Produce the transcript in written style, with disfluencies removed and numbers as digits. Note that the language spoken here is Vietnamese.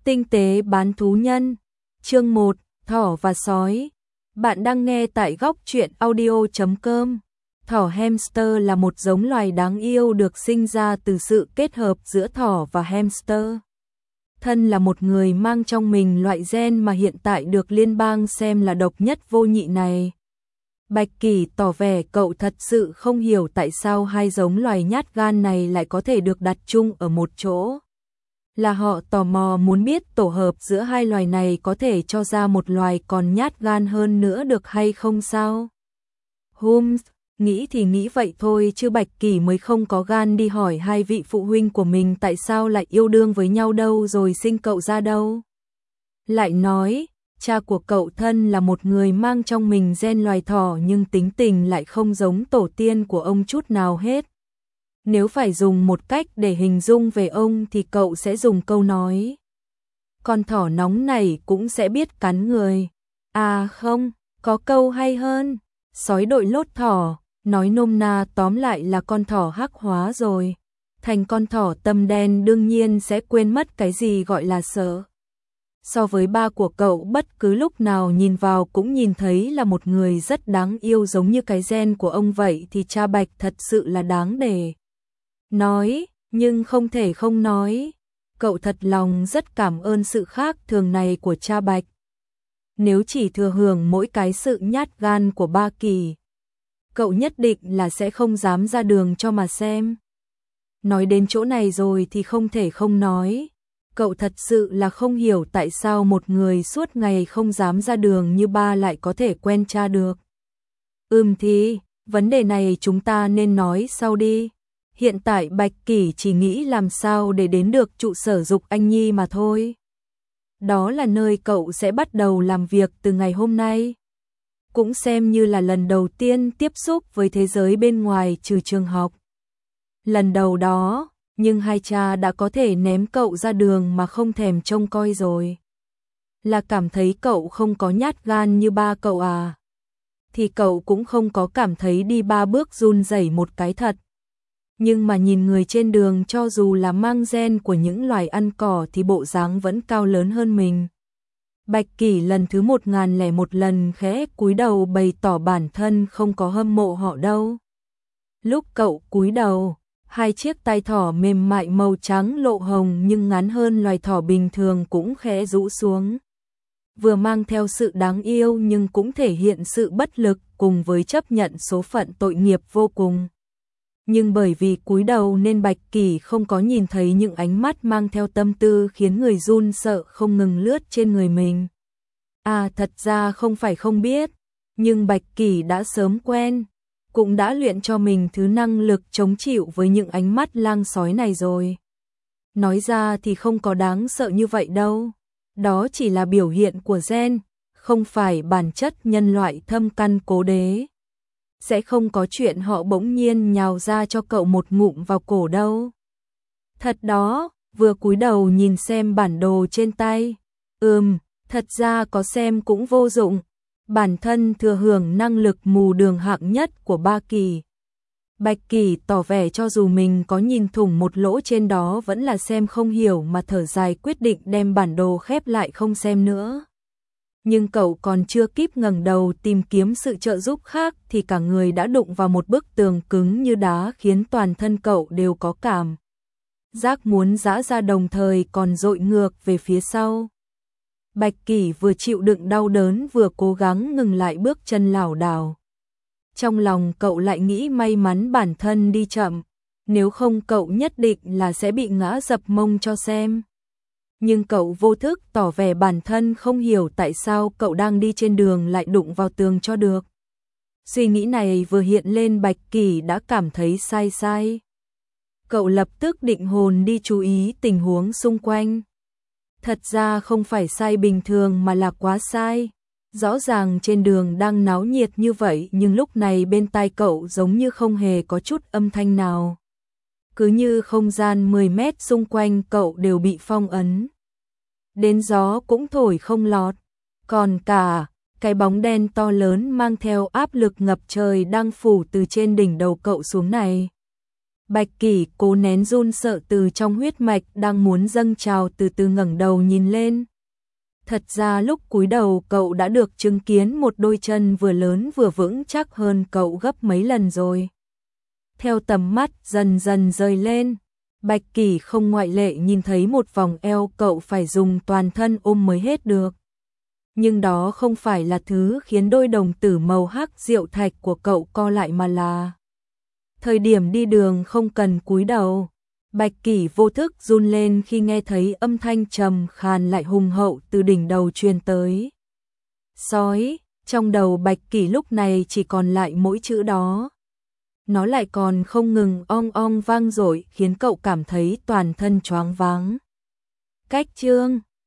Tinh tế bán thú nhân. Chương 1, Thỏ và sói. Bạn đang nghe tại góc truyện audio.com. Thỏ hamster là một giống loài đáng yêu được sinh ra từ sự kết hợp giữa thỏ và hamster. Thân là một người mang trong mình loại gen mà hiện tại được liên bang xem là độc nhất vô nhị này. Bạch Kỳ tỏ vẻ cậu thật sự không hiểu tại sao hai giống loài nhát gan này lại có thể được đặt chung ở một chỗ. Là họ tò mò muốn biết tổ hợp giữa hai loài này có thể cho ra một loài còn nhát gan hơn nữa được hay không sao? Nghĩ thì nghĩ vậy thôi chứ Bạch Kỳ mới không có gan đi hỏi hai vị phụ huynh của mình tại sao lại yêu đương với nhau đâu rồi sinh cậu ra đâu. Lại nói, cha của cậu thân là một người mang trong mình gen loài thỏ nhưng tính tình lại không giống tổ tiên của ông chút nào hết. Nếu phải dùng một cách để hình dung về ông thì cậu sẽ dùng câu nói: con thỏ nóng này cũng sẽ biết cắn người. À không, có câu hay hơn: sói đội lốt thỏ, nói nôm na tóm lại là con thỏ hắc hóa rồi. Thành con thỏ tâm đen đương nhiên sẽ quên mất cái gì gọi là sợ. So với ba của cậu bất cứ lúc nào nhìn vào cũng nhìn thấy là một người rất đáng yêu giống như cái gen của ông vậy thì cha Bạch thật sự là đáng để nói, nhưng không thể không nói. Cậu thật lòng rất cảm ơn sự khác thường này của cha Bạch. Nếu chỉ thừa hưởng mỗi cái sự nhát gan của ba Kỳ, cậu nhất định là sẽ không dám ra đường cho mà xem. Nói đến chỗ này rồi thì không thể không nói. Cậu thật sự là không hiểu tại sao một người suốt ngày không dám ra đường như ba lại có thể quen cha được. Thì, vấn đề này chúng ta nên nói sau đi. Hiện tại Bạch Kỳ chỉ nghĩ làm sao để đến được trụ sở Dục Anh Nhi mà thôi. Đó là nơi cậu sẽ bắt đầu làm việc từ ngày hôm nay. Cũng xem như là lần đầu tiên tiếp xúc với thế giới bên ngoài trừ trường học. Lần đầu đó, nhưng hai cha đã có thể ném cậu ra đường mà không thèm trông coi rồi. Là cảm thấy cậu không có nhát gan như ba cậu à? Thì cậu cũng không có cảm thấy đi ba bước run rẩy một cái thật. Nhưng mà nhìn người trên đường cho dù là mang gen của những loài ăn cỏ thì bộ dáng vẫn cao lớn hơn mình. Bạch Kỳ lần thứ 1001 lần khẽ cúi đầu bày tỏ bản thân không có hâm mộ họ đâu. Lúc cậu cúi đầu, hai chiếc tai thỏ mềm mại màu trắng lộ hồng nhưng ngắn hơn loài thỏ bình thường cũng khẽ rũ xuống. Vừa mang theo sự đáng yêu nhưng cũng thể hiện sự bất lực cùng với chấp nhận số phận tội nghiệp vô cùng. Nhưng bởi vì cúi đầu nên Bạch Kỳ không có nhìn thấy những ánh mắt mang theo tâm tư khiến người run sợ không ngừng lướt trên người mình. À thật ra không phải không biết, nhưng Bạch Kỳ đã sớm quen, cũng đã luyện cho mình thứ năng lực chống chịu với những ánh mắt lang sói này rồi. Nói ra thì không có đáng sợ như vậy đâu, đó chỉ là biểu hiện của gen, không phải bản chất nhân loại thâm căn cố đế. Sẽ không có chuyện họ bỗng nhiên nhào ra cho cậu một ngụm vào cổ đâu. Thật đó, vừa cúi đầu nhìn xem bản đồ trên tay. Thật ra có xem cũng vô dụng. Bản thân thừa hưởng năng lực mù đường hạng nhất của ba Kỳ. Bạch Kỳ tỏ vẻ cho dù mình có nhìn thủng một lỗ trên đó vẫn là xem không hiểu mà thở dài quyết định đem bản đồ khép lại không xem nữa. Nhưng cậu còn chưa kịp ngẩng đầu tìm kiếm sự trợ giúp khác thì cả người đã đụng vào một bức tường cứng như đá khiến toàn thân cậu đều có cảm giác muốn giã ra đồng thời còn dội ngược về phía sau. Bạch Kỳ vừa chịu đựng đau đớn vừa cố gắng ngừng lại bước chân lảo đảo. Trong lòng cậu lại nghĩ may mắn bản thân đi chậm, nếu không cậu nhất định là sẽ bị ngã dập mông cho xem. Nhưng cậu vô thức tỏ vẻ bản thân không hiểu tại sao cậu đang đi trên đường lại đụng vào tường cho được. Suy nghĩ này vừa hiện lên Bạch Kỳ đã cảm thấy sai. Cậu lập tức định hồn đi chú ý tình huống xung quanh. Thật ra không phải sai bình thường mà là quá sai. Rõ ràng trên đường đang náo nhiệt như vậy nhưng lúc này bên tai cậu giống như không hề có chút âm thanh nào. Cứ như không gian 10 mét xung quanh cậu đều bị phong ấn. Đến gió cũng thổi không lọt. Còn cả cái bóng đen to lớn mang theo áp lực ngập trời đang phủ từ trên đỉnh đầu cậu xuống này. Bạch Kỷ cố nén run sợ từ trong huyết mạch đang muốn dâng trào, từ từ ngẩng đầu nhìn lên. Thật ra lúc cúi đầu cậu đã được chứng kiến một đôi chân vừa lớn vừa vững chắc hơn cậu gấp mấy lần rồi. Theo tầm mắt dần dần rời lên, Bạch Kỷ không ngoại lệ nhìn thấy một vòng eo cậu phải dùng toàn thân ôm mới hết được. Nhưng đó không phải là thứ khiến đôi đồng tử màu hắc diệu thạch của cậu co lại, mà là thời điểm đi đường không cần cúi đầu. Bạch Kỷ vô thức run lên khi nghe thấy âm thanh trầm khàn lại hùng hậu từ đỉnh đầu truyền tới. Sói, trong đầu Bạch Kỷ lúc này chỉ còn lại mỗi chữ đó. Nó lại còn không ngừng ong ong vang dội khiến cậu cảm thấy toàn thân choáng váng. Cách chương